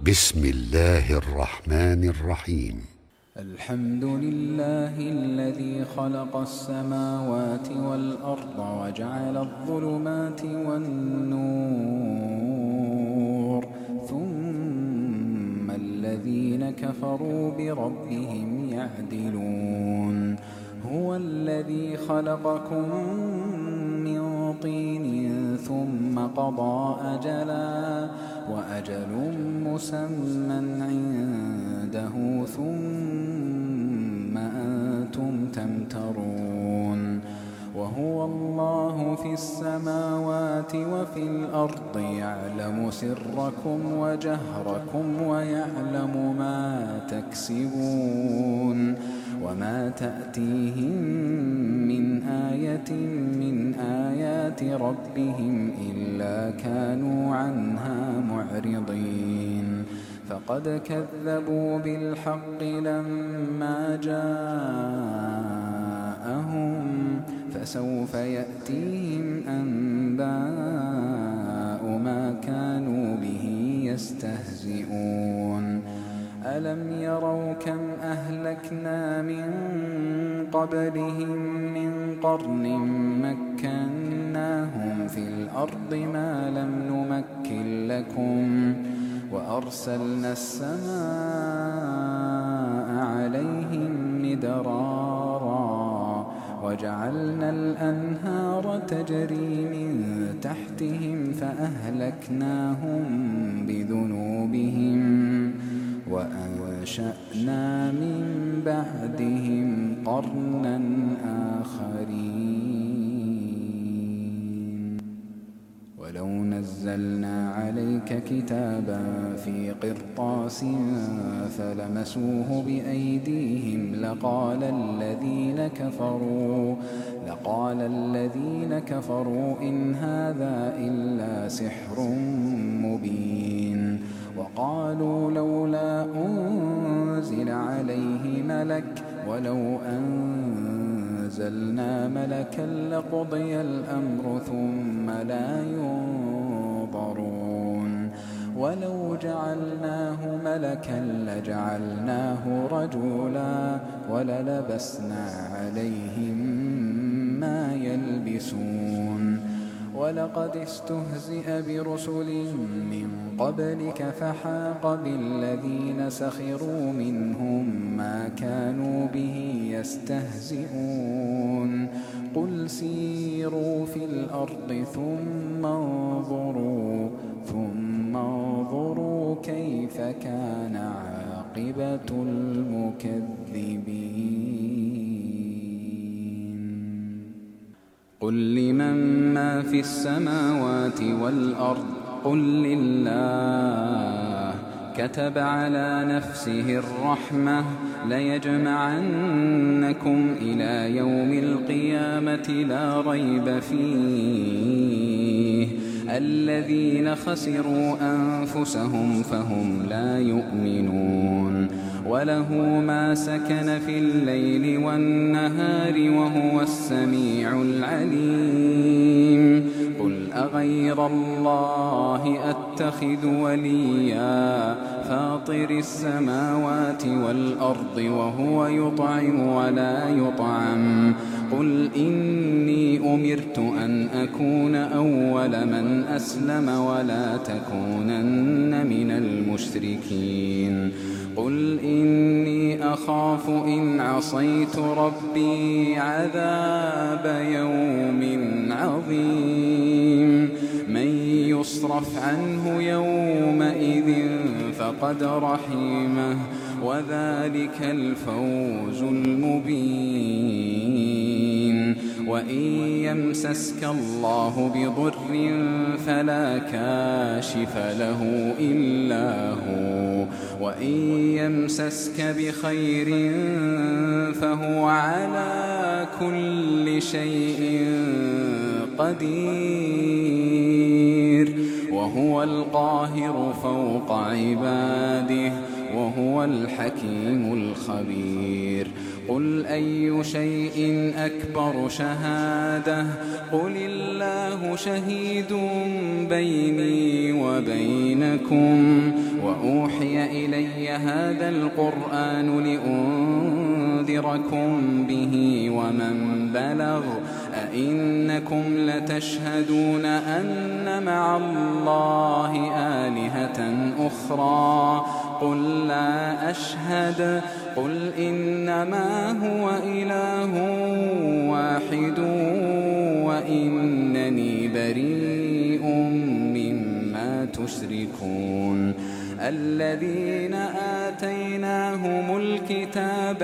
بسم الله الرحمن الرحيم. الحمد لله الذي خلق السماوات والأرض وجعل الظلمات والنور ثم الذين كفروا بربهم يعدلون. هو الذي خلقكم من طين ثم قضى أجلا وأجل مسمى عنده ثم أنتم تمترون. وهو الله في السماوات وفي الأرض يعلم سركم وجهركم ويعلم ما تكسبون. وما تأتيهم من آية من آيات ربهم إلا كانوا عنها معرضين. فقد كذبوا بالحق لما جاءهم فسوف يأتيهم أنباء ما كانوا به يستهزئون. ألم يروا كم أهلكنا من قبلهم من قرن مكناهم في الأرض ما لم نمكن لكم وأرسلنا السماء عليهم مدرارا وجعلنا الأنهار تجري من تحتهم فأهلكناهم بذنوبهم وأنشأنا من بعدهم قرنا آخرين. ولو نزلنا عليك كتابا في قرطاس فلمسوه بأيديهم لقال الذين كفروا إن هذا إلا سحر مبين. وقالوا لولا أنزل عليه ملك ولو أنزلنا ملكا لقضي الأمر ثم لا ينظرون. ولو جعلناه ملكا لجعلناه رجلا وللبسنا عليهم ما يلبسون. ولقد استهزئ برسل من قبلك فحاق بالذين سخروا منهم ما كانوا به يستهزئون. قل سيروا في الأرض ثم انظروا كيف كان عاقبة المكذبين. قل لمن ما في السماوات والأرض قل لله كتب على نفسه الرحمة ليجمعنكم إلى يوم القيامة لا ريب فيه الذين خسروا أنفسهم فهم لا يؤمنون. وله ما سكن في الليل والنهار وهو السميع العليم. قل أغير الله أتخذ وليا فاطر السماوات والأرض وهو يطعم ولا يطعم. قل إني أمرت أن أكون أول من أسلم ولا تكونن من المشركين. قل إني أخاف إن عصيت ربي عذاب يوم عظيم. من يصرف عنه يومئذ فقد رحمه وذلك الفوز المبين. وإن يمسسك الله بضر فلا كاشف له إلا هو وإن يمسسك بخير فهو على كل شيء قدير. وهو القاهر فوق عباده وهو الحكيم الخبير. قل أي شيء أكبر شهادة قل الله شهيد بيني وبينكم وأوحي أوحي إلي هذا القرآن لأنذركم به ومن بلغ أئنكم لتشهدون أن مع الله آلهة أخرى قل لا أشهد قل إنما هو إله واحد وإنني بريء مما تشركون الذين آتيناهم الكتاب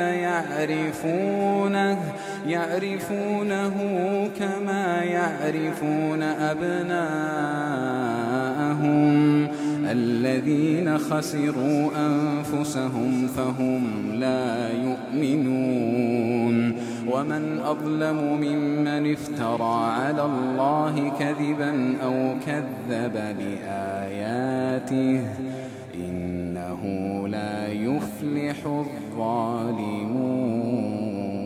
يعرفونه كما يعرفون أبناءهم الذين خسروا أنفسهم فهم لا يؤمنون ومن أظلم ممن افترى على الله كذبا أو كذب بآياته إنه لا يفلح الظالمون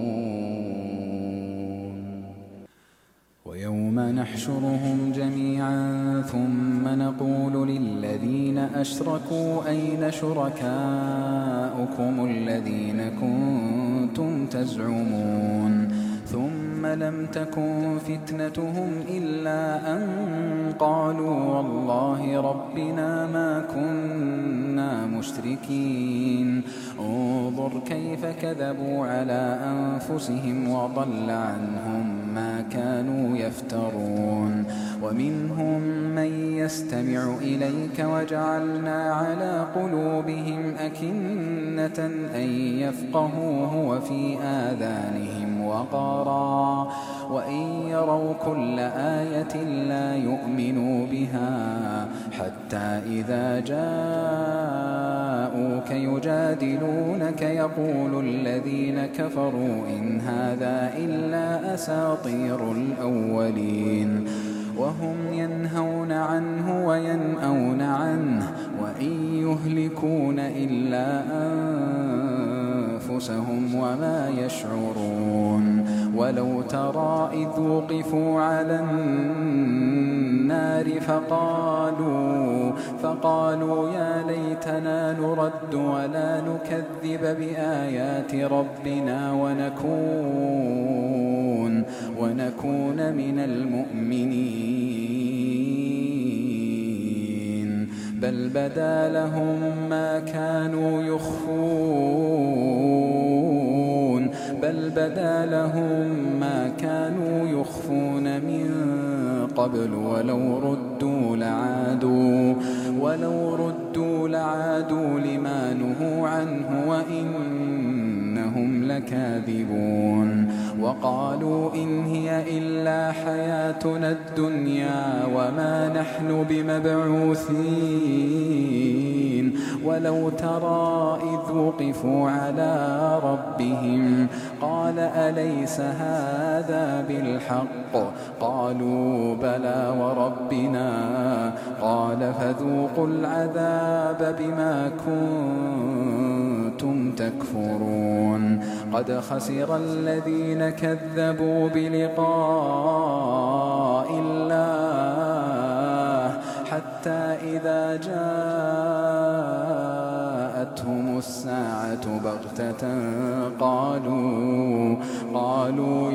ويوم نحشرهم جميعا ثم نقول للذين أشركوا أين شركاؤكم الذين كنتم تزعمون ثم لم تكن فتنتهم إلا أن قالوا والله ربنا ما كنا مشركين انظر كيف كذبوا على أنفسهم وضل عنهم ما كانوا يفترون ومنهم من يستمع إليك وجعلنا على قلوبهم أكنة أن يفقهوه وفي آذانهم وقرا وإن يروا كل آية لا يؤمنوا بها حتى إذا جاءوك يجادلونك يقول الذين كفروا إن هذا إلا أساطير الأولين وهم ينهون عنه وينأون عنه وإن يهلكون إلا أنفسهم وما يشعرون ولو ترى إذ وقفوا على النار فقالوا يا ليتنا نرد ولا نكذب بآيات ربنا ونكون من المؤمنين بل بدا لهم ما كانوا يخفون من قبل ولو ردوا لعادوا لما نهوا عنه وإنهم لكاذبون وقالوا إن هي إلا حياتنا الدنيا وما نحن بمبعوثين ولو ترى إذ وقفوا على ربهم قال أليس هذا بالحق قالوا بلى وربنا قال فذوقوا العذاب بما كنتم تكفرون قد خسر الذين كذبوا بلقاء الله حتى إذا جاءتهم الساعة بغتة قالوا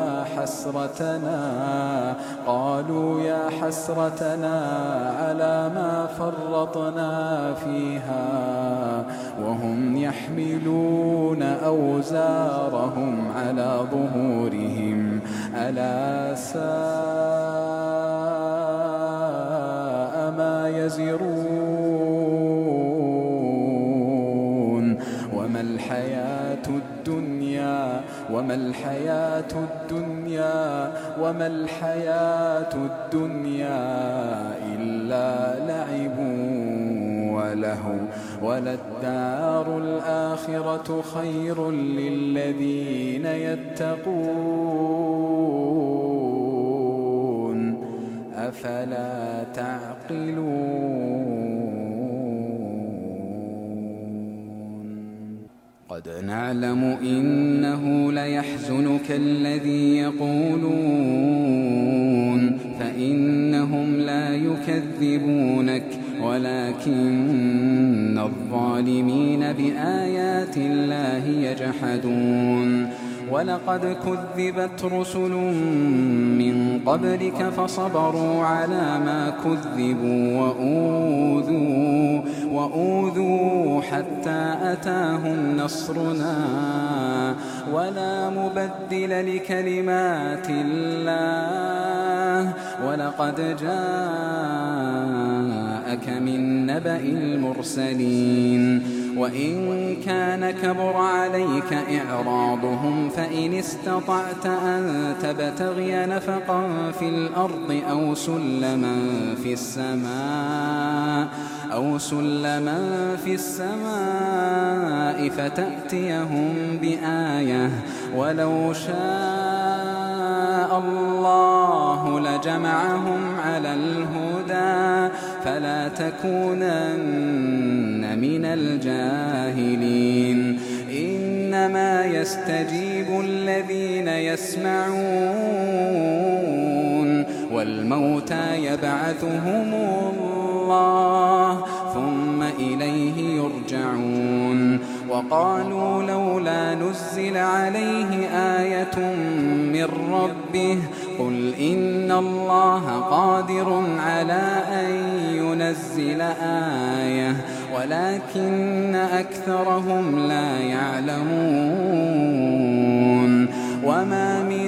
يا حسرتنا على ما فرطنا فيها وهم يحملون أوزارهم على ظهورهم ألا ساء ما يزرون وما الحياة الدنيا إلا لعب ولهو وللدار الآخرة خير للذين يتقون أفلا تعقلون قد نعلم إنه ليحزنك الذي يقولون فإنهم لا يكذبونك ولكن الظالمين بآيات الله يجحدون ولقد كذبت رسل من قبلك فصبروا على ما كذبوا وأوذوا حتى أتاهم نصرنا ولا مبدل لكلمات الله ولقد جاءك من نبأ المرسلين وإن كان كبر عليك إعراضهم فإن استطعت أن تبتغي نفقا في الأرض أو سلما في السماء فتأتيهم بآية ولو شاء الله لجمعهم على الهدى فلا تكونن من الجاهلين إنما يستجيب الذين يسمعون والموتى يبعثهم الله ثم إليه يرجعون وقالوا لولا نزل عليه آية من ربه قل إن الله قادر على أن ينزل آية ولكن أكثرهم لا يعلمون وما من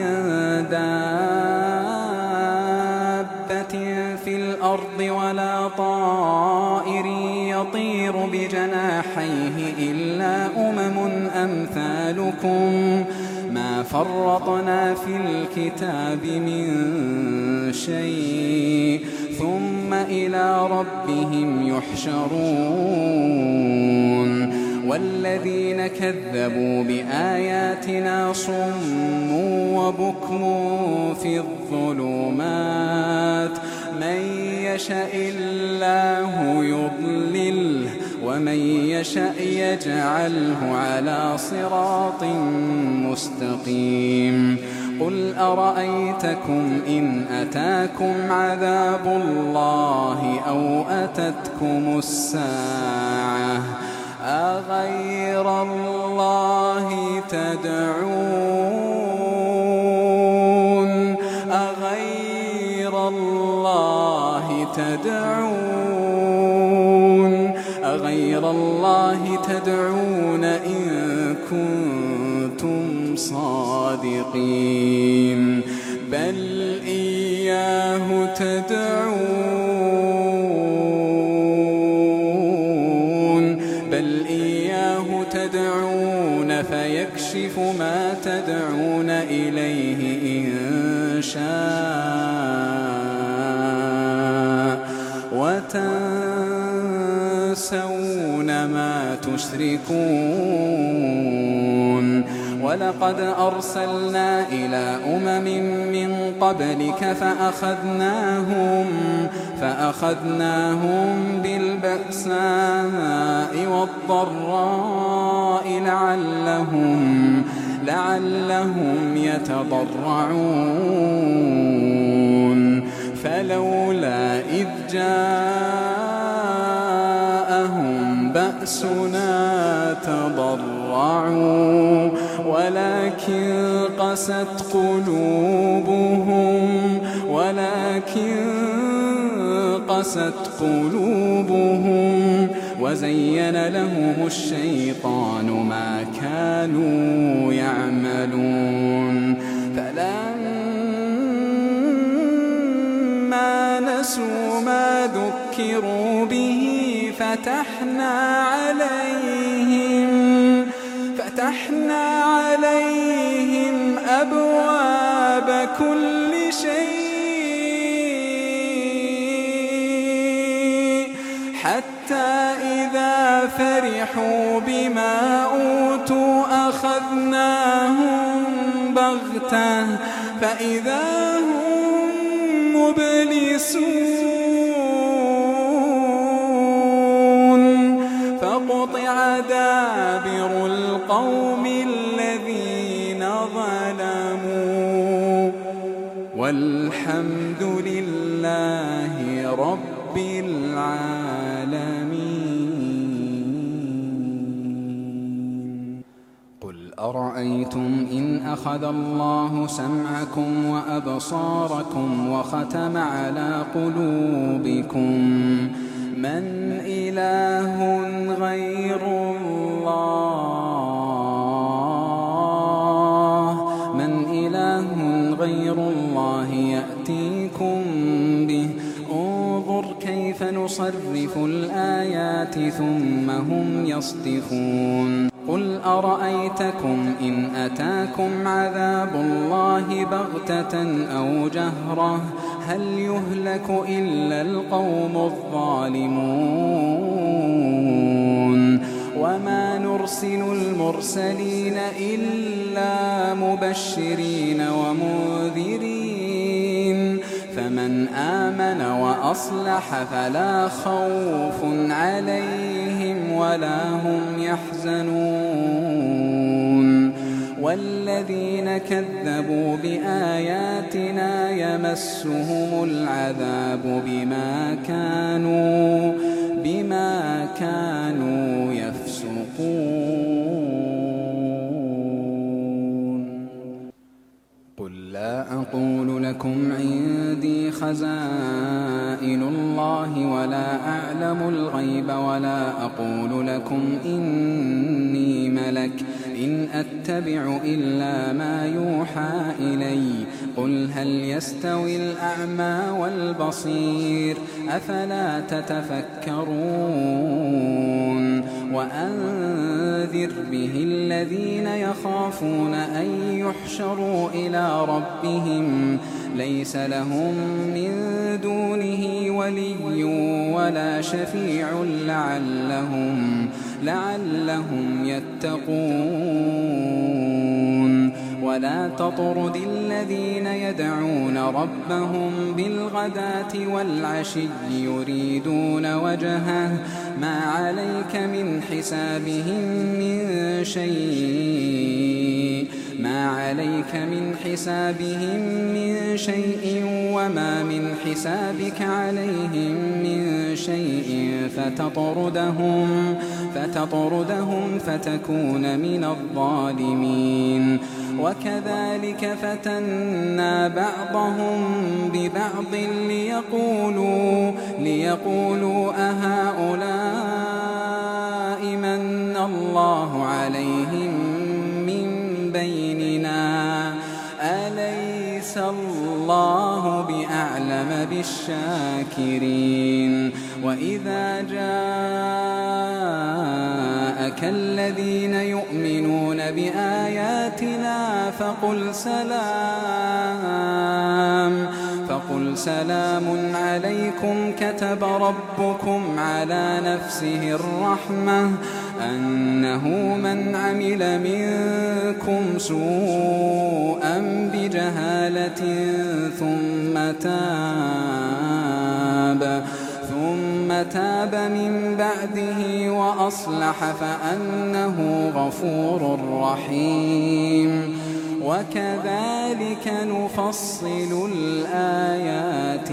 دابة في الأرض ولا طائر يطير بجناحيه إلا أمثالكم ما فرطنا في الكتاب من شيء ثم إلى ربهم يحشرون والذين كذبوا بآياتنا صم وبكم في الظلمات من يشاء الله يضلله ومن يشاء يجعله على صراط مستقيم قل أرأيتكم إن أتاكم عذاب الله أو أتتكم الساعة أغير الله تدعون إن كنتم صادقين بل إياه تدعون فيكشف ما تدعون إليه إن شاء وتنسون ما تشركون ولقد أرسلنا إلى من قبلك فأخذناهم بالبأساء والضراء لعلهم يتضرعون فلولا إذ جاءهم بأسنا تضرعوا ولكن قست قلوبهم وزين لهم الشيطان ما كانوا يعملون فلما نسوا ما ذكروا به فتحنا عليهم أبواب كل شيء حتى إذا فرحوا بما أوتوا أخذناهم بغتة فإذا هم مبلسون فقطع دابر القوم الذين ظلموا والحمد لله رب العالمين. أرأيتم إن أخذ الله سمعكم وأبصاركم وختم على قلوبكم من إله غير الله يأتيكم به انظر كيف نصرف الآيات ثم هم يصدفون قل أرأيتكم إن أتاكم عذاب الله بغتة أو جهرة هل يهلك إلا القوم الظالمون وما نرسل المرسلين إلا مبشرين ومنذرين فمن آمن وأصلح فلا خوف عليهم ولا هم يحزنون والذين كذبوا بآياتنا يمسهم العذاب بما كانوا يفسقون قل لا أقول لكم عندي خزائن الله ولا أعلم الغيب ولا أقول لكم إني ملك إن أتبع إلا ما يوحى إلي قل هل يستوي الأعمى والبصير أفلا تتفكرون وأنذر به الذين يخافون أن يحشروا إلى ربهم ليس لهم من دونه ولي ولا شفيع لعلهم يتقون ولا تطرد الذين يدعون ربهم بالغداة والعشي يريدون وجهه ما عليك من حسابهم من شيء وما من حسابك عليهم من شيء فتطردهم فتكون من الظالمين وكذلك فتنا بعضهم ببعض ليقولوا أهؤلاء من الله عليهم من بيننا أليس الله بأعلم بالشاكرين وإذا جاءك الذين يؤمنون بآياتنا فقل سلام عليكم كتب ربكم على نفسه الرحمة أنه من عمل منكم سوءا بجهالة ثم تاب من بعده وأصلح فأنه غفور رحيم وكذلك نفصل الآيات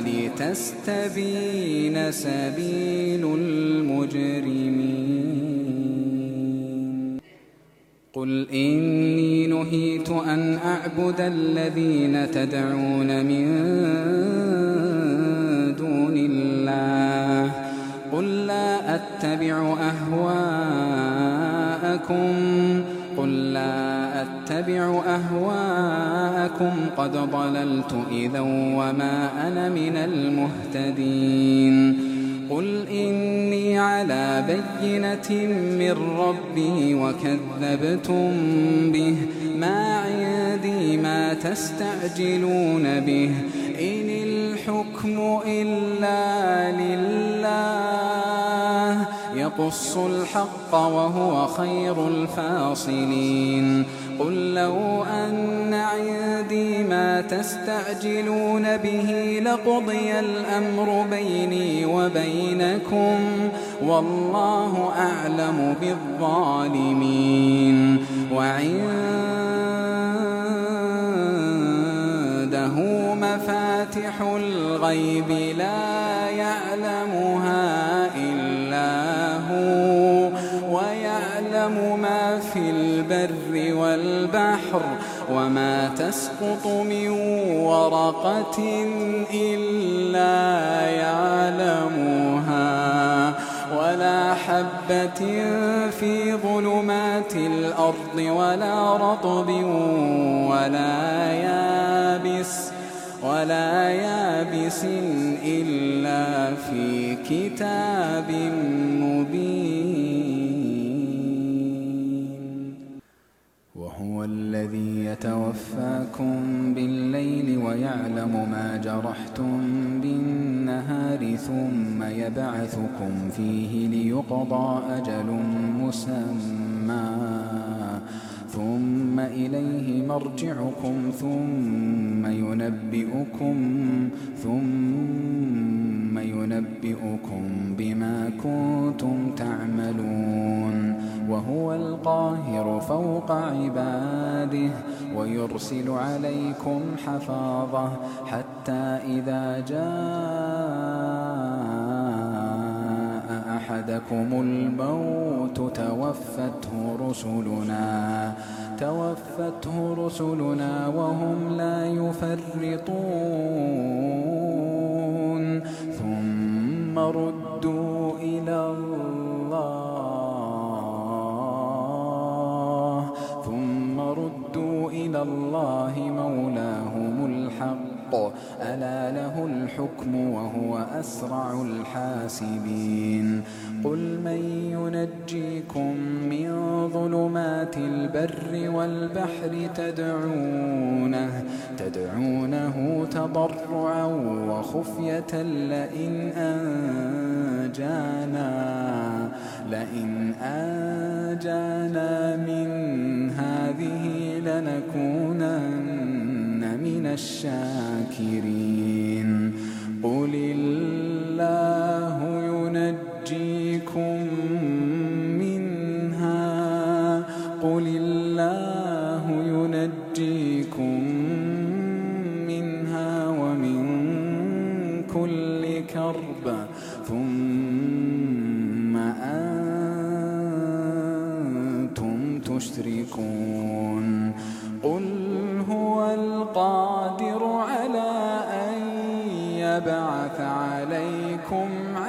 ولتستبين سبيل المجرمين قل إني نهيت أن أعبد الذين تدعون من دون الله قل لا أتبع أهواءكم قد ضللت إذا وما أنا من المهتدين قل إني على بينة من ربي وكذبتم به ما عندي ما تستعجلون به إن الحكم إلا لله يقص الحق وهو خير الفاصلين قل لو أن عندي ما تستعجلون به لقضي الأمر بيني وبينكم والله أعلم بالظالمين وعنده مفاتح الغيب لا يعلمها إلا هو ويعلم ما في البر والبحر وما تسقط من ورقة إلا يعلمها ولا حبة في ظلمات الأرض ولا رطب ولا يابس إلا في كتاب مبين. وهو الذي يتوفاكم بالليل ويعلم ما جرحتم بالنهار ثم يبعثكم فيه ليقضى أجل مسمى ثم إليه مرجعكم ثم ينبئكم بما كنتم تعملون. وهو القاهر فوق عباده ويرسل عليكم حفاظة حتى إذا جاء أحدكم الموت توفته رسلنا وهم لا يفرطون ثم ردوا إلى الله مولاهم الحق ألا له الحكم وهو أسرع الحاسبين. قل من ينجيكم من ظلمات البر والبحر تدعونه تضرعا وخفية لئن أنجانا من هذه لنكونن من الشاكرين. قل الله ينجيكم منها ومن كل كرب ثم أنتم تشركون. قل هو القادر على أن يبعث عليكم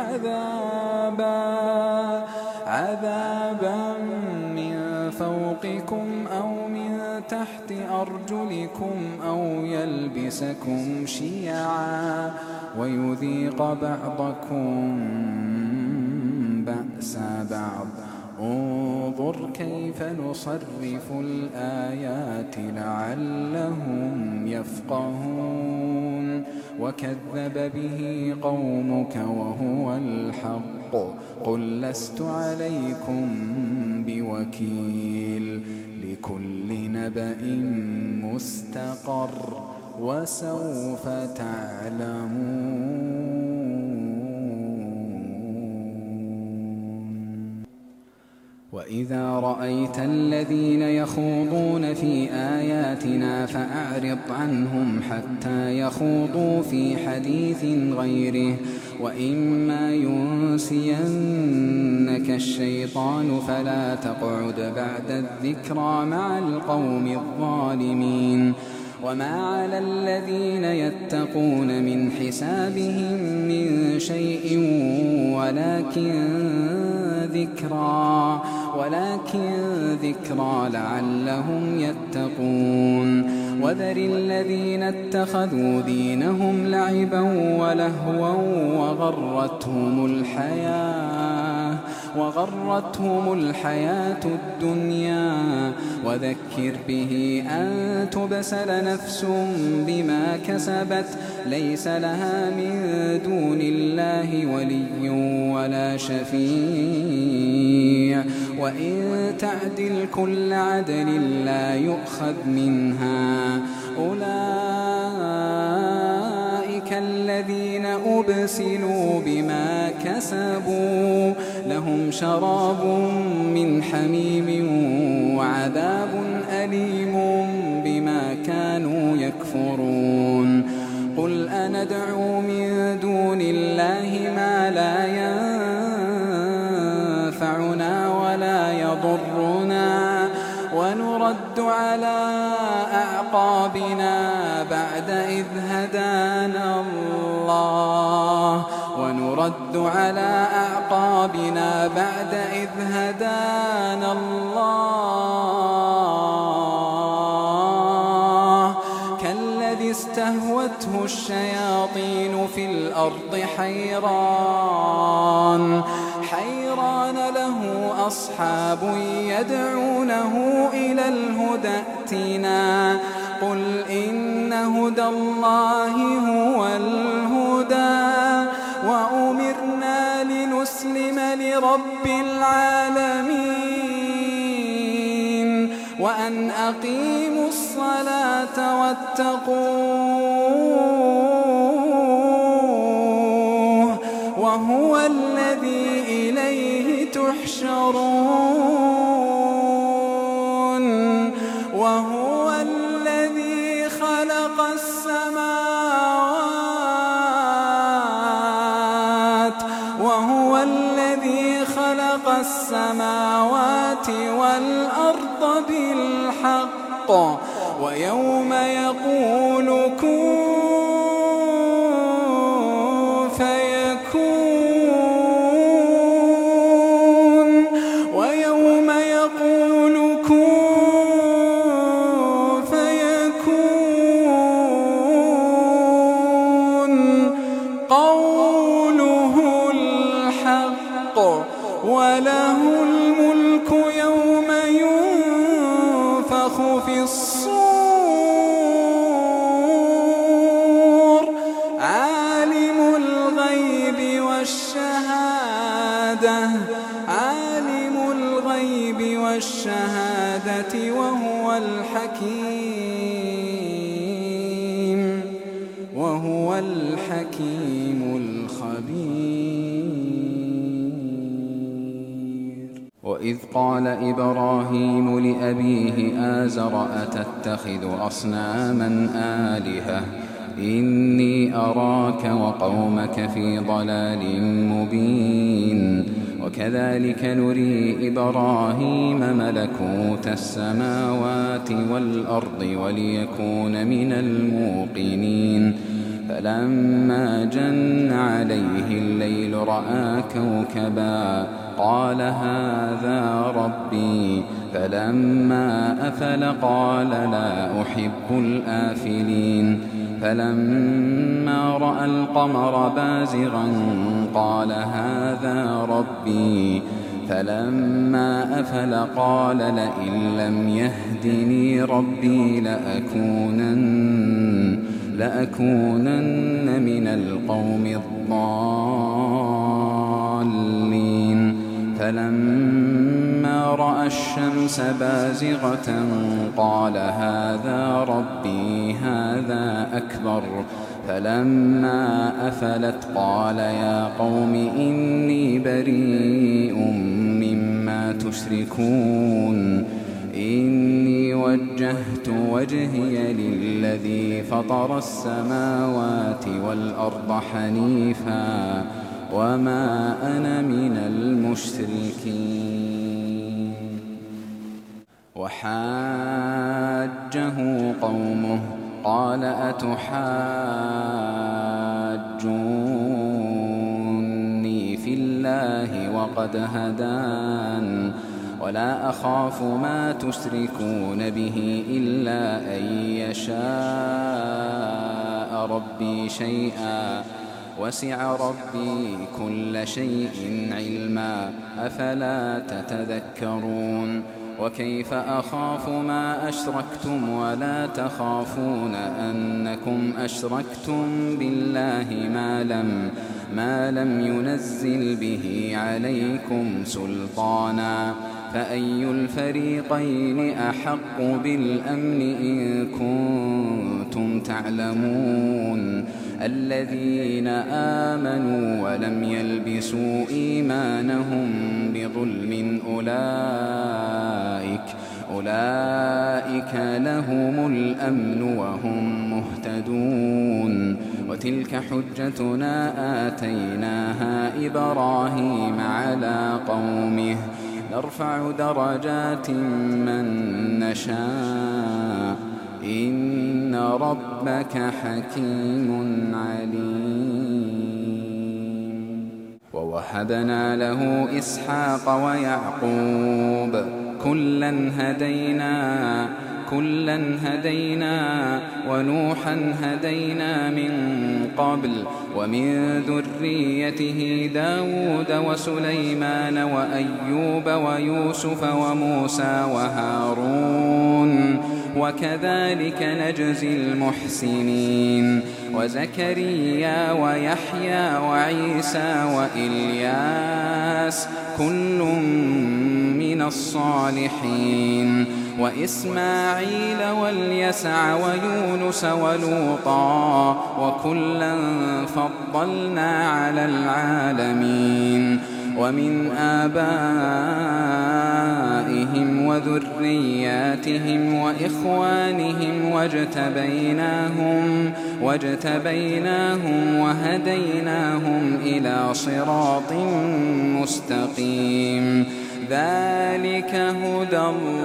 عذابا من فوقكم أو من تحت أرجلكم أو يلبسكم شيعا ويذيق بعضكم بأس بعض. انظر كيف نصرف الآيات لعلهم يفقهون. وكذب به قومك وهو الحق. قل لست عليكم بوكيل. لكل نبأ مستقر وسوف تعلمون. وإذا رأيت الذين يخوضون في آياتنا فأعرض عنهم حتى يخوضوا في حديث غيره وإما ينسينك الشيطان فلا تقعد بعد الذكرى مع القوم الظالمين. وما على الذين يتقون من حسابهم من شيء ولكن ذكرى لعلهم يتقون. وذر الذين اتخذوا دينهم لعبا ولهوا وغرتهم الحياة الدنيا وذكر به أن تبسل نفس بما كسبت ليس لها من دون الله ولي ولا شفيع وإن تعدل كل عدل لا يؤخذ منها. أولئك الذين أبسلوا بما كسبوا لهم شراب من حميم وعذاب أليم بما كانوا يكفرون. قل أندعو من دون الله ما لا ينفعنا ولا يضرنا ونرد على أعقابنا بعد إذ هدانا الله كالذي استهوته الشياطين في الأرض حيران له أصحاب يدعونه إلى الهدى ائتنا قل إن هدى الله هو الهدى وأمرنا لنسلم لرب العالمين وأن أقيموا الصلاة واتقوه وهو الذي إليه تحشرون وهو الذي خلق السماوات والأرض بالحق ويوم يقول كن فيكون قوله الحق وله الملك يوم ينفخ في الصور عالم الغيب والشهادة وهو الحكيم الخبير. وإذ قال إبراهيم لأبيه آزر أتتخذ أصناما آلهة إني أراك وقومك في ضلال مبين. وكذلك نري إبراهيم ملكوت السماوات والأرض وليكون من الموقنين. فلما جن عليه الليل رأى كوكبا قال هذا ربي فلما أفل قال لا أحب الآفلين. فلما رأى القمر بازغا قال هذا ربي فلما أفل قال لئن لم يهدني ربي لأكونن من القوم الضالين. فلما رأى الشمس بازغة قال هذا ربي هذا أكبر. فلما أفلت قال يا قوم إني بريء مما تشركون إني وجهت وجهي للذي فطر السماوات والأرض حنيفا وما أنا من المشركين. وحاجه قومه قال أتحاجوني في الله وقد هدان ولا أخاف ما تشركون به إلا أن يشاء ربي شيئا وسع ربي كل شيء علما أفلا تتذكرون. وكيف أخاف ما أشركتم ولا تخافون أنكم أشركتم بالله ما لم ينزل به عليكم سلطانا فأي الفريقين أحق بالأمن إن كنتم تعلمون. الذين آمنوا ولم يلبسوا إيمانهم بظلم أولئك لهم الأمن وهم مهتدون. وتلك حجتنا آتيناها إبراهيم على قومه نرفع درجات من نشاء إن ربك حكيم عليم. ووهبنا له إسحاق ويعقوب كلا هدينا ونوحا هدينا من قبل ومن ذريته داود وسليمان وأيوب ويوسف وموسى وهارون وكذلك نجزي المحسنين وزكريا ويحيى وعيسى وإلياس كل من الصالحين وإسماعيل واليسع ويونس ولوطا وكلا فضلنا على العالمين ومن آبائهم وذرياتهم وإخوانهم واجتبيناهم وهديناهم إلى صراط مستقيم ذلك هدى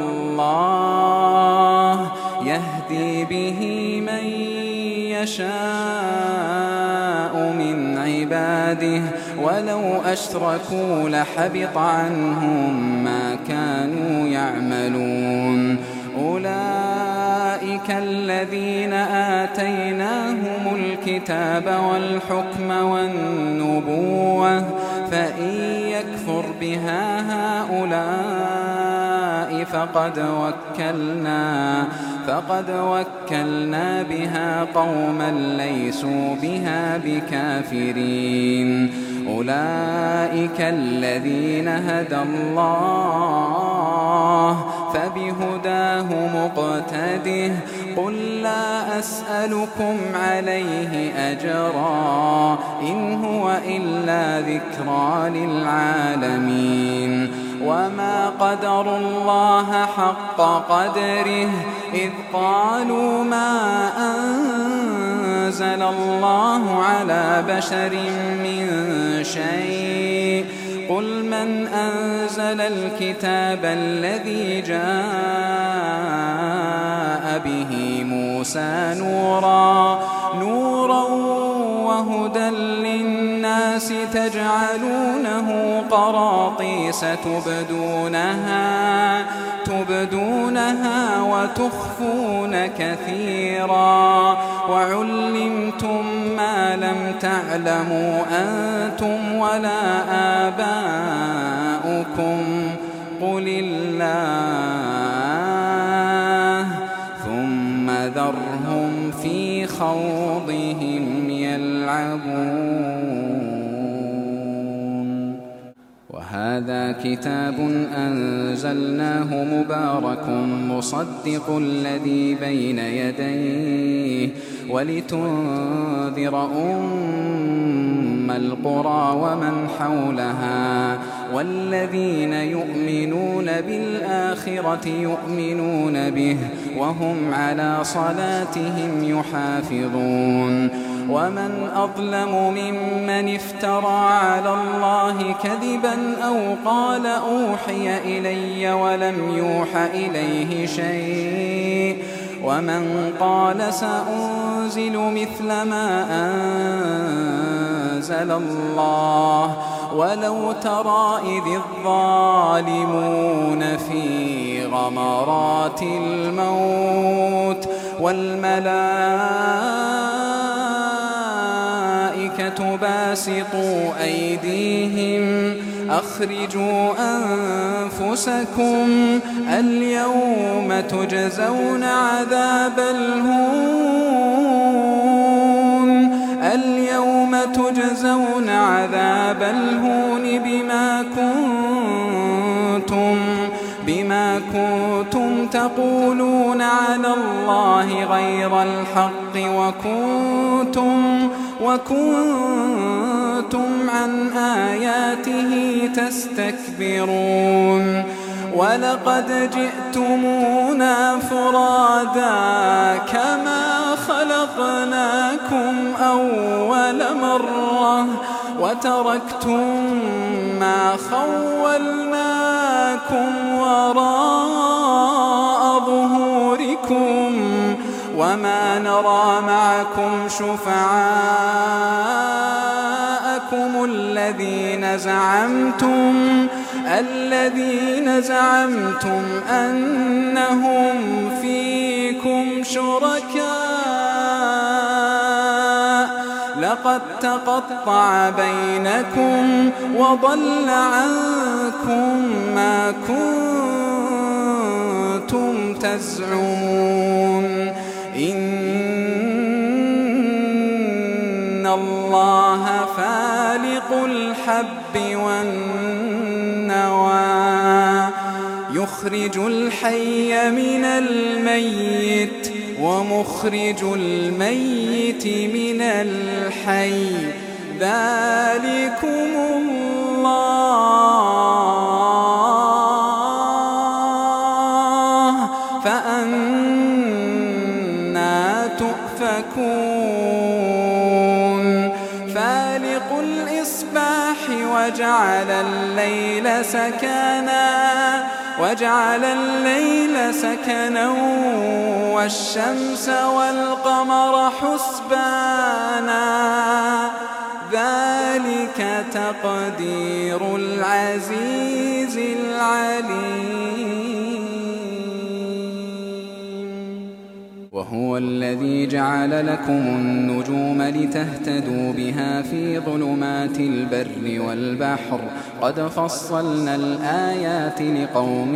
الله يهدي به من يشاء من عباده ولو أشركوا لحبط عنهم ما كانوا يعملون أولئك الذين آتيناهم الكتاب والحكم والنبوة فإن يكفر بها هؤلاء فقد وكلنا بها قوما ليسوا بها بكافرين أولئك الذين هدى الله فبهداه مقتده قل لا أسألكم عليه أجرا إن هو إلا ذكرى للعالمين وما قدروا الله حق قدره إذ قالوا ما أنزل الله على بشر من شيء قل من أنزل الكتاب الذي جاء به موسى نورا وهدى للناس تجعلونه قراطيس تبدونها وتخفون كثيرا وعلمتم ما لم تعلموا أنتم ولا آباؤكم قل الله ثم ذرهم في خوضهم يلعبون وهذا كتاب أنزلناه مبارك مصدق الذي بين يديه ولتنذر أم القرى ومن حولها والذين يؤمنون بالآخرة يؤمنون به وهم على صلاتهم يحافظون ومن أظلم ممن افترى على الله كذبا أو قال أوحي إلي ولم يوح إليه شيء ومن قال سأنزل مثل ما أنزل الله ولو ترى إذ الظالمون في غمرات الموت والملائكة باسطوا أيديهم أخرجوا أنفسكم اليوم تجزون عذاب الهون بما كنتم تقولون على الله غير الحق وكنتم عن آياته تستكبرون ولقد جئتمونا فرادا كما خلقناكم أول مرة وتركتم ما خولناكم معكم وراء ظهوركم وما نرى معكم شفعاءكم الذين زعمتم أنهم فيكم شركاء لقد تقطع بينكم وضل عنكم ما كنتم تزعمون إن الله فالق الحب والنوى يخرج الحي من الميت ومخرج الميت من الحي ذلكم الله فأنى تؤفكون فالق الإصباح وجعل الليل سكنا والشمس والقمر حسبانا ذلك تقدير العزيز العليم وهو الذي جعل لكم النجوم لتهتدوا بها في ظلمات البر والبحر قد فصلنا الآيات لقوم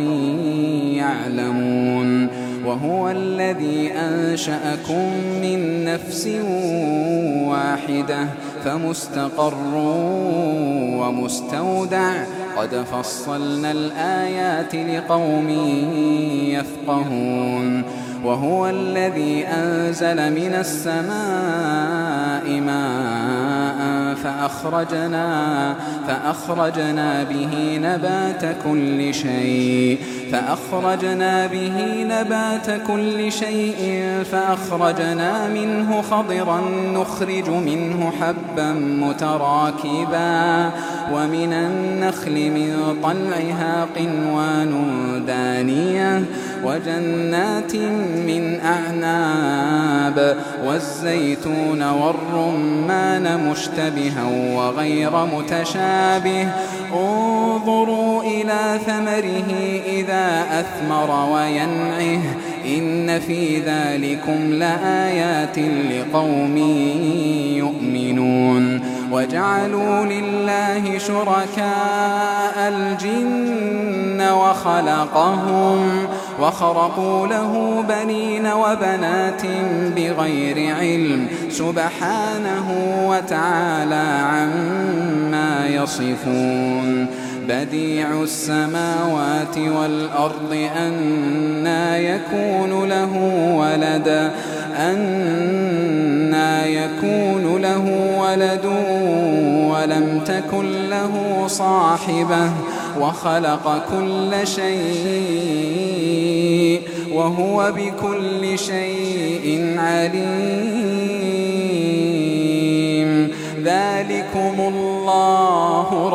يعلمون وهو الذي أنشأكم من نفس واحدة فمستقر ومستودع قد فصلنا الآيات لقوم يفقهون وهو الذي أنزل من السماء ماء فأخرجنا به نبات كل شيء فأخرجنا منه خضرا نخرج منه حبا متراكبا ومن النخل من طلعها قنوان دانية وجنات من أعناب والزيتون والرمان مشتبها وغير متشابه انظروا إلى ثمره إذا أثمر وينعه إن في ذلكم لآيات لقوم يؤمنون وجعلوا لله شركاء الجن وخرقوا له بنين وبنات بغير علم سبحانه وتعالى عما يصفون بديع السماوات والأرض أنى يكون له ولد ولم تكن له صاحبة وخلق كل شيء وهو بكل شيء عليم ذلكم الله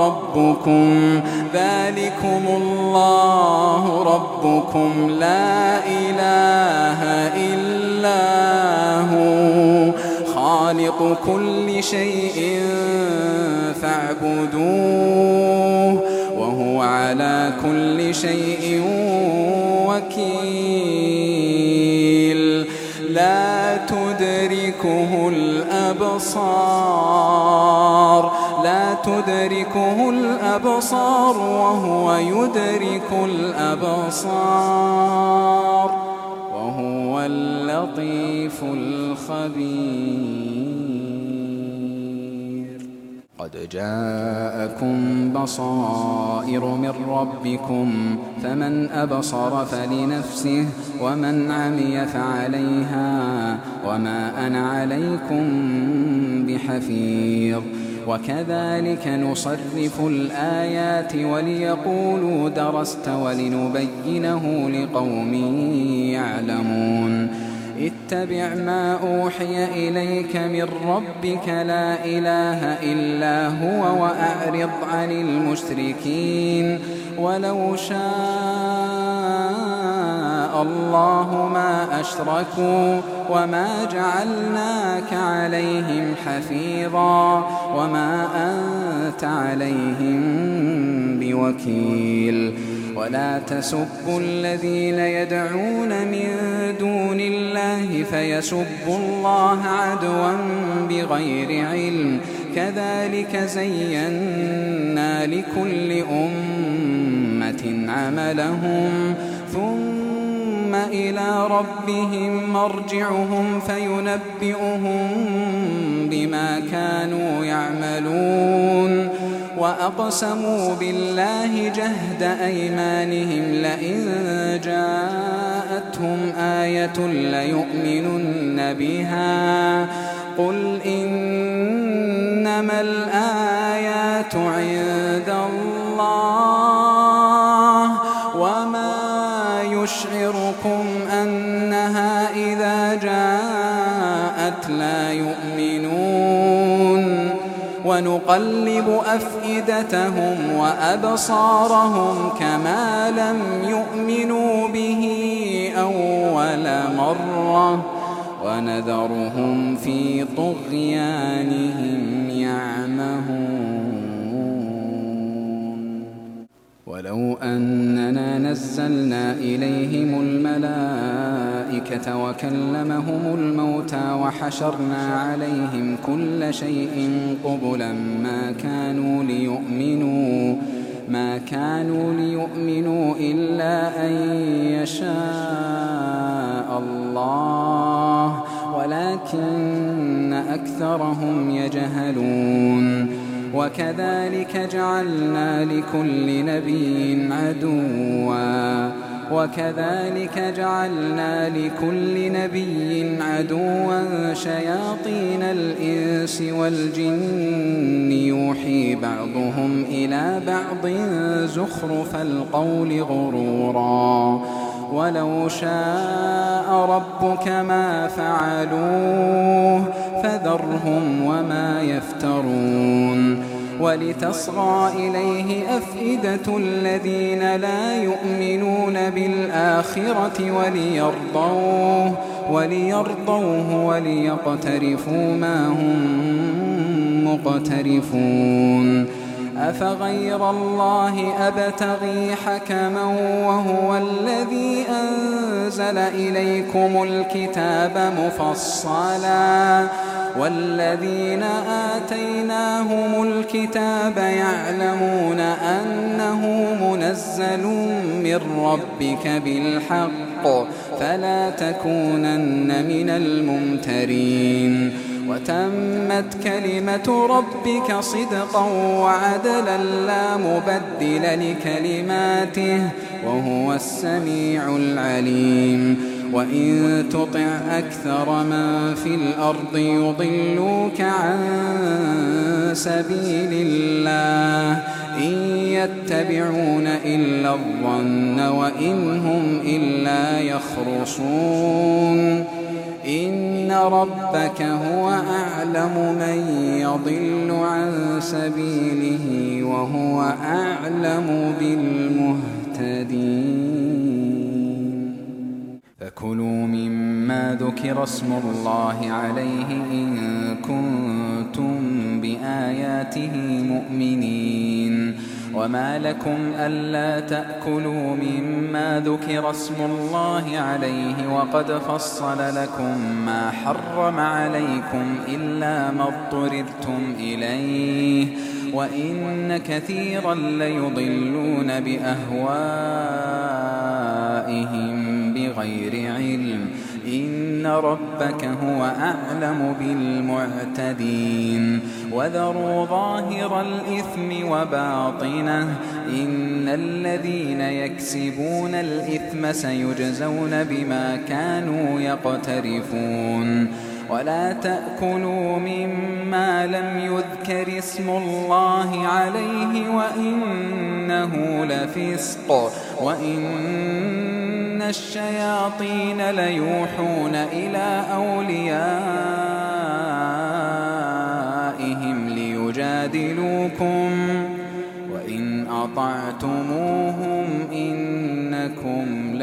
ربكم لا إله إلا هو خالق كل شيء فاعبدوه وهو على كل شيء وكيل لا تدركه الأبصار وهو يدرك الأبصار وهو اللطيف الخبير قد جاءكم بصائر من ربكم فمن أبصر فلنفسه ومن عمي فعليها وما أنا عليكم بحفيظ وكذلك نصرف الآيات وليقولوا درست ولنبينه لقوم يعلمون اتبع ما أوحي إليك من ربك لا إله إلا هو وأعرض عن المشركين ولو شاء الله ما أشركوا وما جعلناك عليهم حفيظا وما أنت عليهم بوكيل ولا تسبوا الذين يدعون من دون الله فيسبوا الله عدوا بغير علم كذلك زينا لكل أمة عملهم ثم إلى ربهم مرجعهم فينبئهم بما كانوا يعملون وأقسموا بالله جهد أيمانهم لئن جاءتهم آية ليؤمنن بها قل إنما الآيات عند الله وما يشعركم أنها إذا جاءت لا يؤمنون ونقلب أفئدتهم وأبصارهم كما لم يؤمنوا به أول مرة ونذرهم في طغيانهم يعمهون ولو أننا نزلنا إليهم الملائكة وكلمهم الموتى وحشرنا عليهم كل شيء قبلا ما كانوا ليؤمنوا إلا أن يشاء الله ولكن أكثرهم يجهلون وكذلك جعلنا لكل نبي عدوا شياطين الإنس والجن يوحي بعضهم إلى بعض زخرف القول غرورا ولو شاء ربك ما فعلوه فذرهم وما يفترون ولتصغى إليه أفئدة الذين لا يؤمنون بالآخرة وليرضوه وليقترفوا ما هم مقترفون أفغير الله أبتغي حكما وهو الذي أنزل إليكم الكتاب مفصلا والذين آتيناهم الكتاب يعلمون أنه منزل من ربك بالحق فلا تكونن من الممترين وتمت كلمة ربك صدقا وعدلا لا مبدل لكلماته وهو السميع العليم وإن تطع أكثر من في الأرض يضلوك عن سبيل الله إن يتبعون إلا الظن وإن هم إلا يخرصون إن ربك هو أعلم من يضل عن سبيله وهو أعلم بالمهتدين فكلوا مما ذكر اسم الله عليه إن كنتم بآياته مؤمنين وما لكم ألا تأكلوا مما ذكر اسم الله عليه وقد فصل لكم ما حرم عليكم إلا ما اضطررتم إليه وإن كثيرا ليضلون بأهوائهم بغير علم إن ربك هو أعلم بالمعتدين وذروا ظاهر الإثم وباطنه إن الذين يكسبون الإثم سيجزون بما كانوا يقترفون ولا تأكلوا مما لم يذكر اسم الله عليه وإنه لفسق وإن الشياطين ليوحون إلى أوليائهم ليجادلوكم وإن أطعتموهم إنكم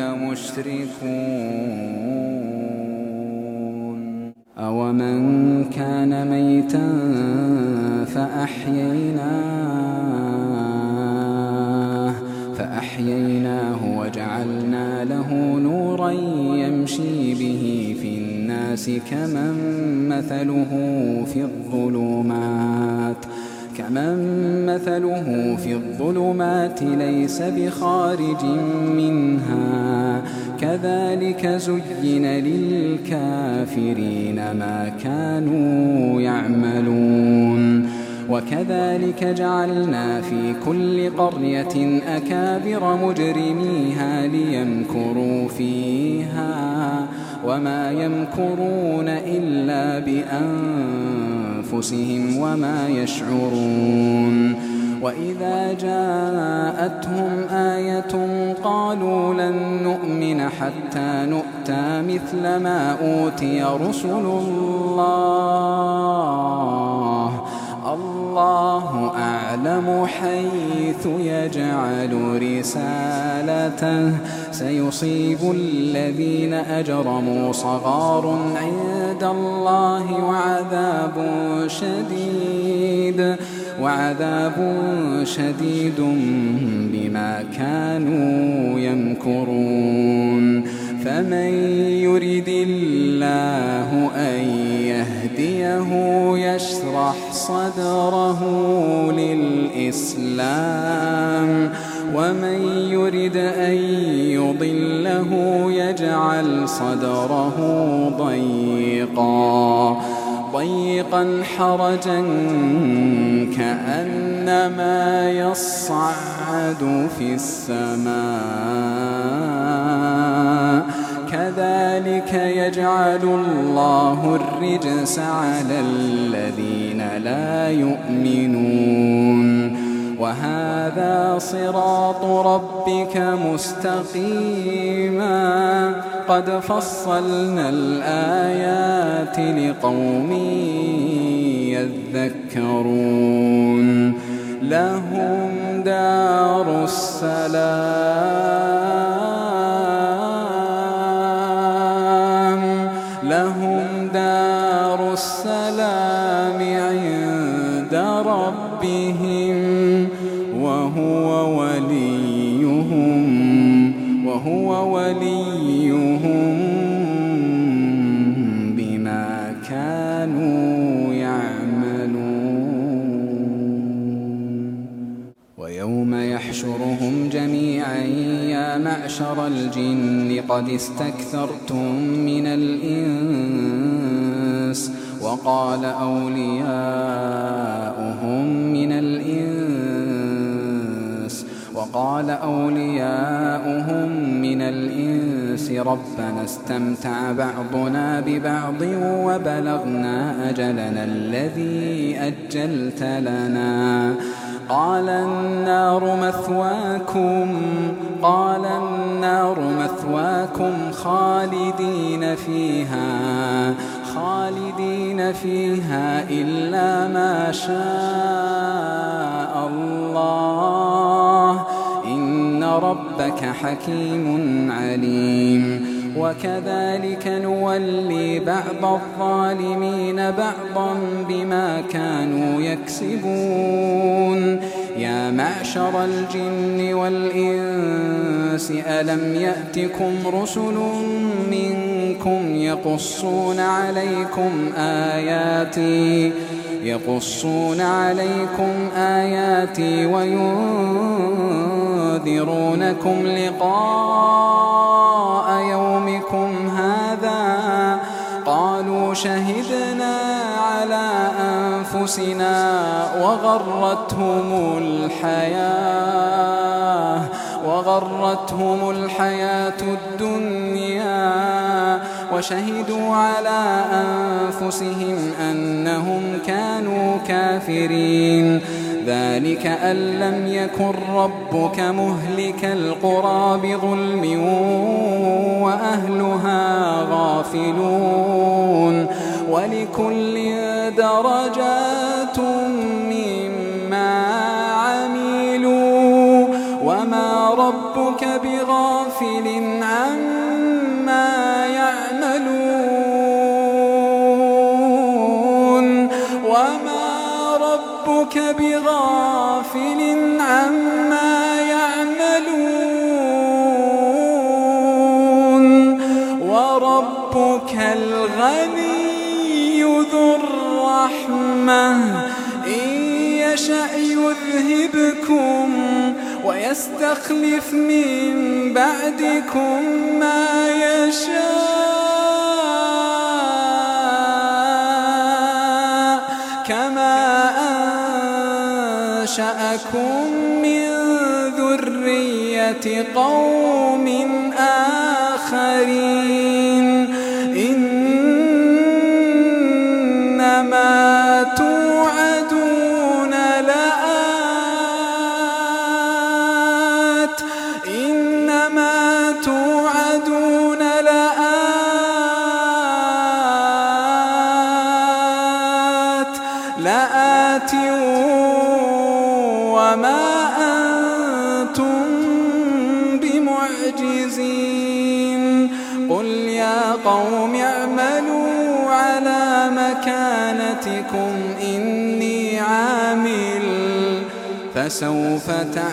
لمشركون أومن كان ميتا فأحييناه وجعلنا له نورا يمشي به في الناس كمن مثله في الظلمات ليس بخارج منها كذلك زين للكافرين ما كانوا يعملون وكذلك جعلنا في كل قرية أكابر مجرميها ليمكروا فيها وما يمكرون إلا بأنفسهم وما يشعرون وإذا جاءتهم آية قالوا لن نؤمن حتى نؤتى مثل ما أوتي رسل الله أعلم حيث يجعل رسالته سيصيب الذين أجرموا صغار عند الله وعذاب شديد بما كانوا يمكرون فمن يرد الله أن يهديه يشرح صدره للإسلام ومن يرد أن يضله يجعل صدره ضيقا حرجا كأنما يصعد في السماء كذلك يجعل الله الرجس على الذين لا يؤمنون وهذا صراط ربك مستقيما قد فصلنا الآيات لقوم يذكرون لهم دار السلام عند ربهم وهو وليهم بما كانوا يعملون ويوم يحشرهم جميعا يا معشر الجن قد استكثرتم من الإنس وقال أولياؤهم من الإنس ربنا استمتع بعضنا ببعض وبلغنا أجلنا الذي أجلت لنا قال النار مثواكم خالدين فيها إلا ما شاء الله إن ربك حكيم عليم وكذلك نولي بعض الظالمين بعضا بما كانوا يكسبون يا معشر الجن والإنس ألم يأتكم رسل منكم يقصون عليكم آياتي وينذرونكم لقاء يومكم هذا قالوا شهدنا على أنفسنا وغرتهم الحياة الدنيا وشهدوا على أنفسهم أنهم كانوا كافرين ذلك أن لم يكن ربك مهلك القرى بظلم غافلون ولكل درجات مما عملوا وما ربك بغافل عما يعملون وما ربك بغافل عما يعملون وربك الغني ذو الرحمة إن يشأ يذهبكم ويستخلف من بعدكم ما يشاء كما أنشأكم من ذرية قوم آخرين إنما توعدون لآت إنما توعدون لآت وما أنتم بمعجزين قل يا قوم اعملوا على مكانتكم إني عامل فسوف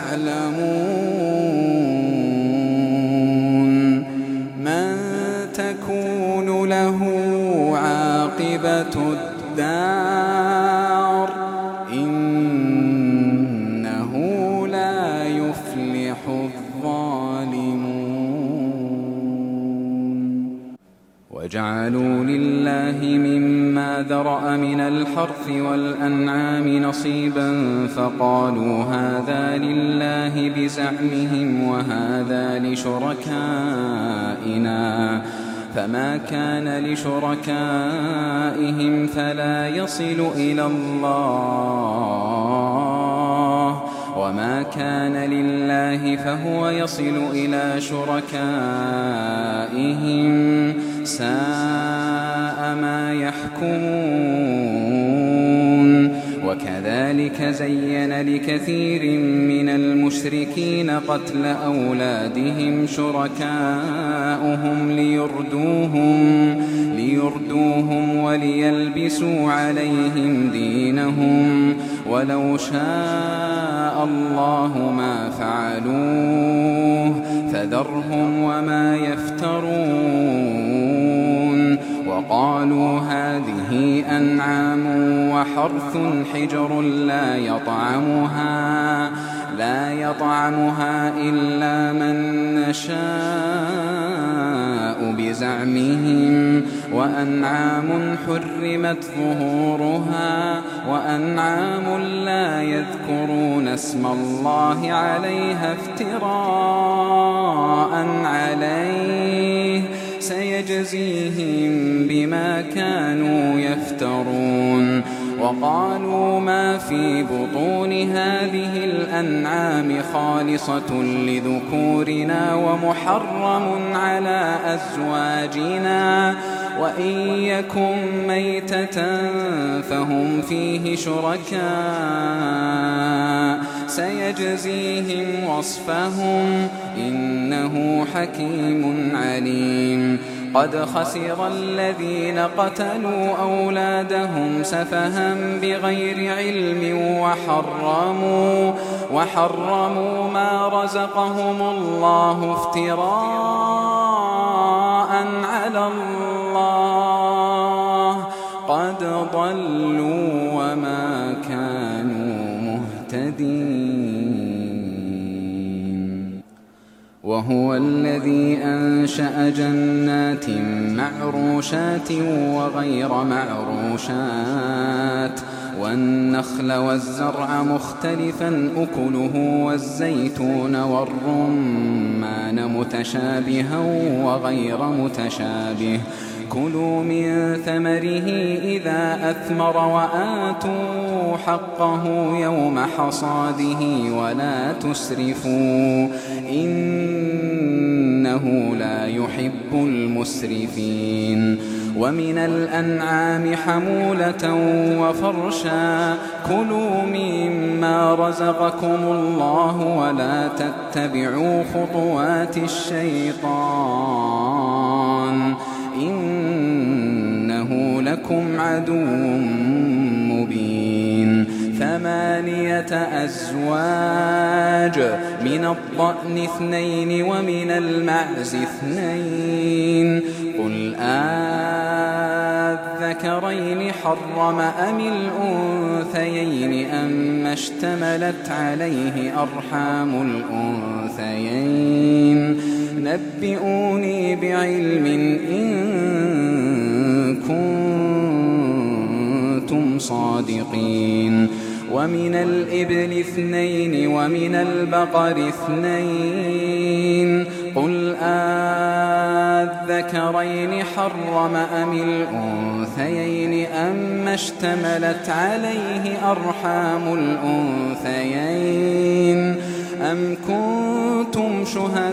تعلمون من تكون له عاقبة الدار إنه لا يفلح الظالمون وجعلوا لله مما ذرأ من الحرث والأنعام نصيبا فقالوا هذا لله بزعمهم وهذا لشركائنا فما كان لشركائهم فلا يصل إلى الله وما كان لله فهو يصل إلى شركائهم ساء ما يحكمون وكذلك زين لكثير من المشركين قتل أولادهم شركاؤهم ليردوهم وليلبسوا عليهم دينهم ولو شاء الله ما فعلوه فذرهم وما يفترون وقالوا هذه أنعام وحرث حجر لا يطعمها إلا من نشاء بزعمهم وأنعام حرمت ظهورها وأنعام لا يذكرون اسم الله عليها افتراء عليه سيجزيهم بما كانوا يفترون وقالوا ما في بطون هذه الأنعام خالصة لذكورنا ومحرم على أزواجنا وإن يكن ميتة فهم فيه شركاء سيجزيهم وصفهم إنه حكيم عليم قد خسر الذين قتلوا أولادهم سفها بغير علم وحرموا ما رزقهم الله افتراء على الله قد ضلوا وما كانوا مهتدين وهو الذي أنشأ جنات معروشات وغير معروشات والنخل والزرع مختلفا أكله والزيتون والرمان متشابها وغير متشابه كلوا من ثمره إذا أثمر وآتوا حقه يوم حصاده ولا تسرفوا إنه لا يحب المسرفين. ومن الأنعام حمولة وفرشا كلوا مما رزقكم الله ولا تتبعوا خطوات الشيطان إنه لكم عدو مبين. 8 أزواج من الضأن 2 ومن المعز 2 قل الذكرين حرم أم الأنثيين أما اشتملت عليه أرحام الأنثيين نبئوني بعلم إن كنتم صادقين. ومن الإبل 2 ومن البقر 2 قل الذكرين حرم أم الأنثيين أما اشتملت عليه أرحام الأنثيين أم كنتم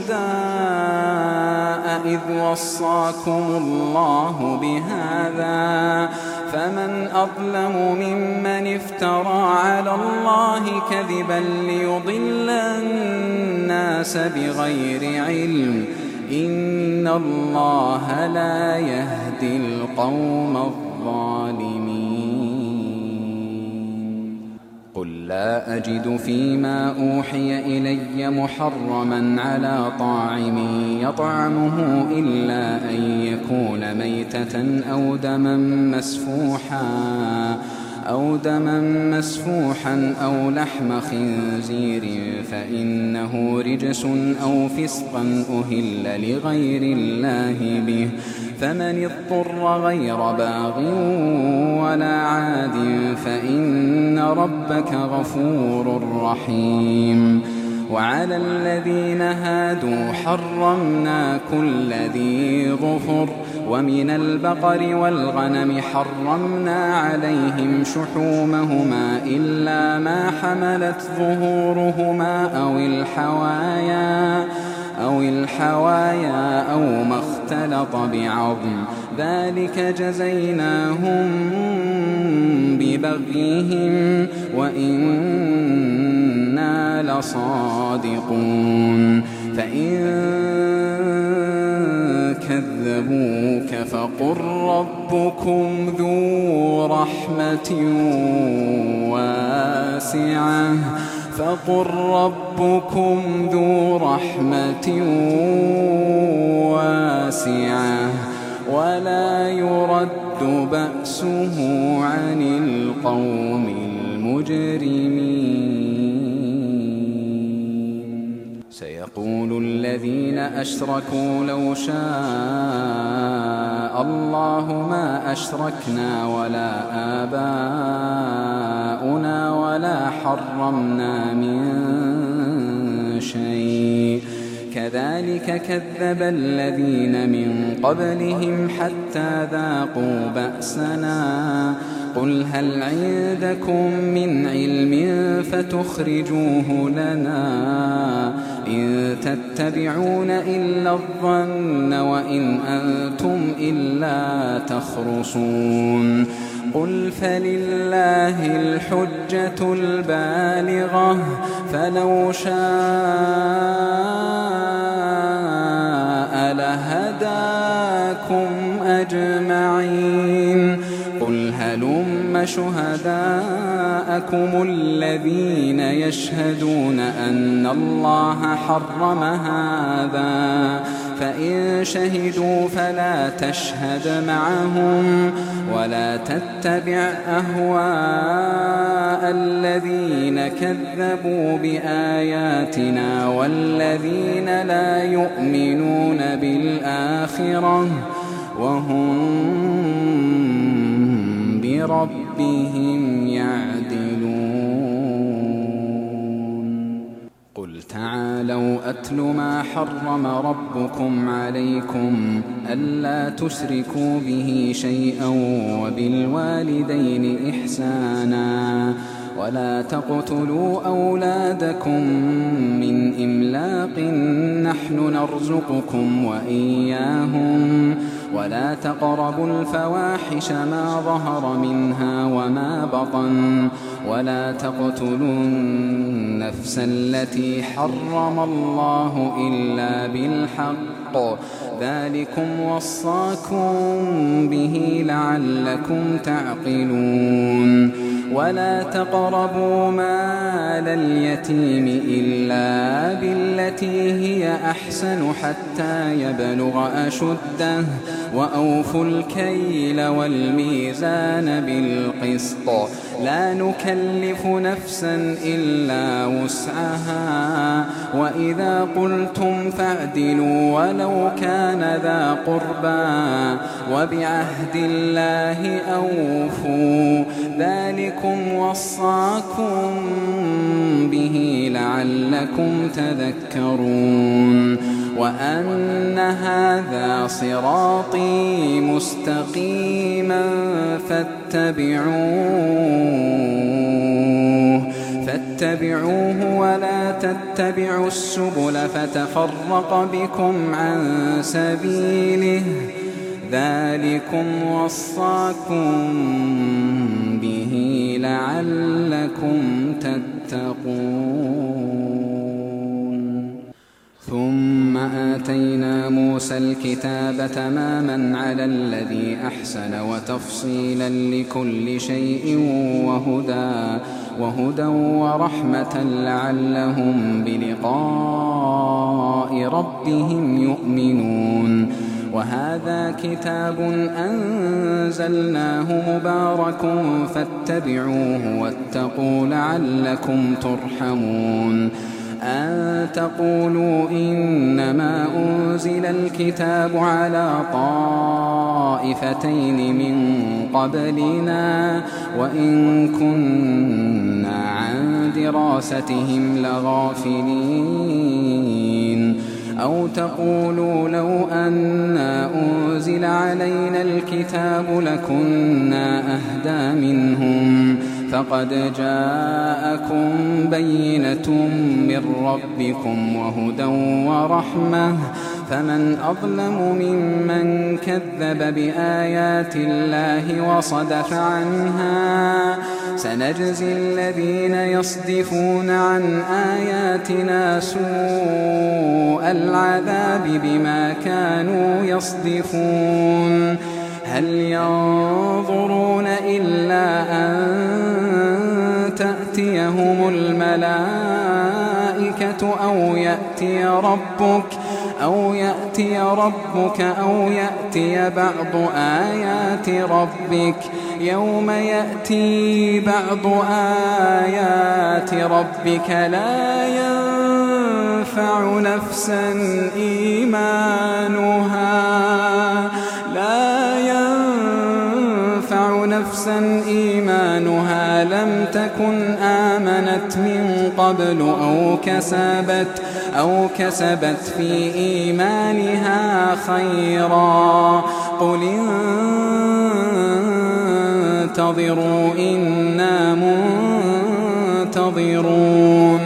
شهداء إذ وصاكم الله بهذا فمن أظلم ممن افترى على الله كذبا ليضل الناس بغير علم إن الله لا يهدي القوم الظالمين. قل لا أجد فيما أوحي إلي محرما على طاعم يطعمه إلا أن يكون ميتة أو دما مسفوحا أو لحم خنزير فإنه رجس أو فسقا أهل لغير الله به فمن اضطر غير باغ ولا عاد فإن ربك غفور رحيم. وعلى الذين هادوا حرمنا كل ذي ظفر ومن البقر والغنم حرمنا عليهم شحومهما إلا ما حملت ظهورهما أو الحوايا أو ما اختلط بعظم ذلك جزيناهم ببغيهم وإنا لصادقون. فإن كذبوك فقل ربكم ذو رحمة واسعة ولا يرد بأسه عن القوم المجرمين. سيقول الذين أشركوا لو شاء الله ما أشركنا ولا آباؤنا ولا حرمنا من شيء كذلك كذب الذين من قبلهم حتى ذاقوا بأسنا قل هل عندكم من علم فتخرجوه لنا إن تتبعون إلا الظن وإن أنتم إلا تخرصون. قل فلله الحجة البالغة فلو شاء لهداكم أجمعين. قل هلم شهداءكم الذين يشهدون أن الله حرم هذا فإن شهدوا فلا تشهد معهم ولا تتبع أهواء الذين كذبوا بآياتنا والذين لا يؤمنون بالآخرة وهم بربهم يعدلون. قل تعالوا أتل ما حرم ربكم عليكم ألا تشركوا به شيئا وبالوالدين إحسانا ولا تقتلوا أولادكم من إملاق نحن نرزقكم وإياهم ولا تقربوا الفواحش ما ظهر منها وما بطن ولا تقتلوا النفس التي حرم الله إلا بالحق ذلكم وصاكم به لعلكم تعقلون ولا تقربوا مال اليتيم إلا بالتي هي أحسن حتى يبلغ أشده وأوفوا الكيل والميزان بالقسط لا نكلف نفسا إلا وسعها وإذا قلتم فاعدلوا ولو كان ذا قربى وبعهد الله أوفوا ذلكم وصاكم به لعلكم تذكرون وأن هذا صراطي مستقيما فاتبعوه ولا تتبعوا السبل فتفرق بكم عن سبيله ذلكم وصاكم به لعلكم تتقون ثم آتينا موسى الكتاب تماما على الذي أحسن وتفصيلا لكل شيء وهدى ورحمة لعلهم بلقاء ربهم يؤمنون وهذا كتاب أنزلناه مبارك فاتبعوه واتقوا لعلكم ترحمون أن تقولوا إنما أنزل الكتاب على طائفتين من قبلنا وإن كنا عن دراستهم لغافلين أو تقولوا لو أنا أنزل علينا الكتاب لكنا أهدى منهم فقد جاءكم بينة من ربكم وهدى ورحمة فمن أظلم ممن كذب بآيات الله وصدف عنها سنجزي الذين يصدفون عن آياتنا سوء العذاب بما كانوا يصدفون هل ينظرون إلا أن تأتيهم الملائكة أو يأتي ربك أو يأتي بعض آيات ربك يوم يأتي بعض آيات ربك لا ينفع نفسا إيمانها لم تكن آمنت من قبل أو كسبت في إيمانها خيرا قل انتظروا إنا منتظرون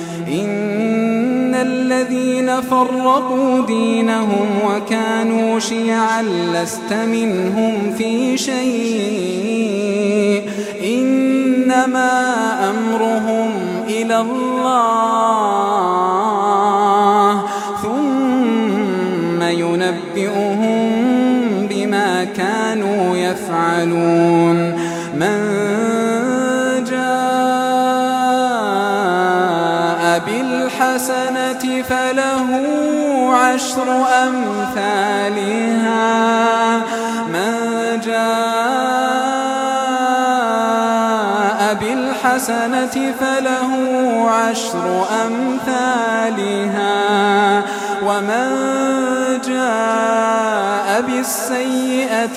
إن الذين فرقوا دينهم وكانوا شيعا لست منهم في شيء إنما أمرهم إلى الله ثم ينبئهم بما كانوا يفعلون من جاء بالحسنة فله عشر أمثالها من جاء بالحسنة فله عشر أمثالها ومن جاء بالسيئة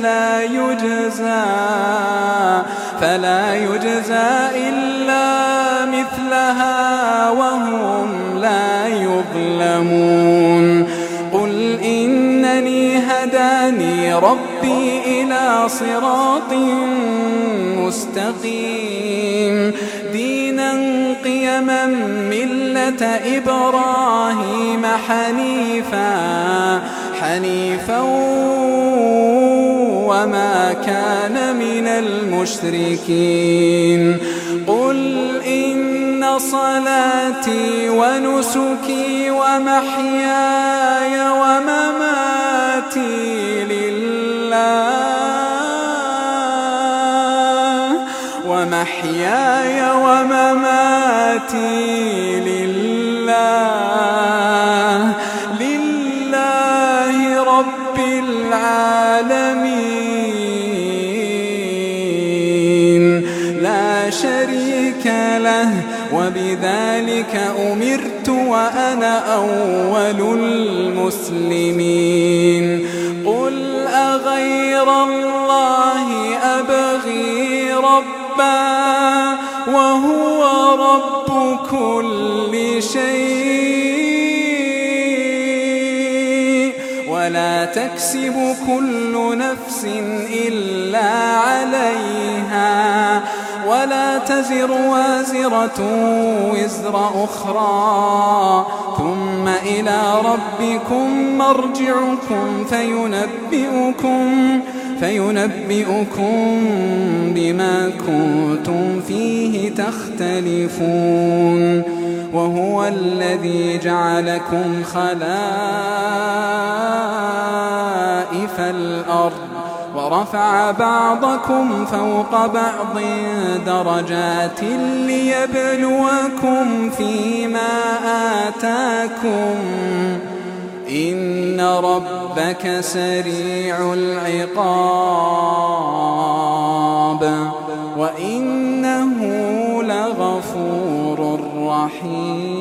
فلا يجزى إلا مثلها وهم لا يظلمون قل إنني هداني هداني ربي إلى صراط مستقيم دينا قيما ملة إبراهيم حنيفا وما كان من المشركين قل إن صلاتي ونسكي ومحياي ومماتي لله رب العالمين لا شريك له وبذلك أمرت وأنا أول المسلمين قل أغير الله أبغي ربا وهو رب كل شيء ولا تكسب كل نفس إلا عليها ولا تزر وازرة وزر أخرى ثم إلى ربكم مرجعكم فينبئكم بما كنتم فيه تختلفون وهو الذي جعلكم خلائف الأرض ورفع بعضكم فوق بعض درجات ليبلوكم فيما آتاكم إن ربك سريع العقاب وإنه لغفور رحيم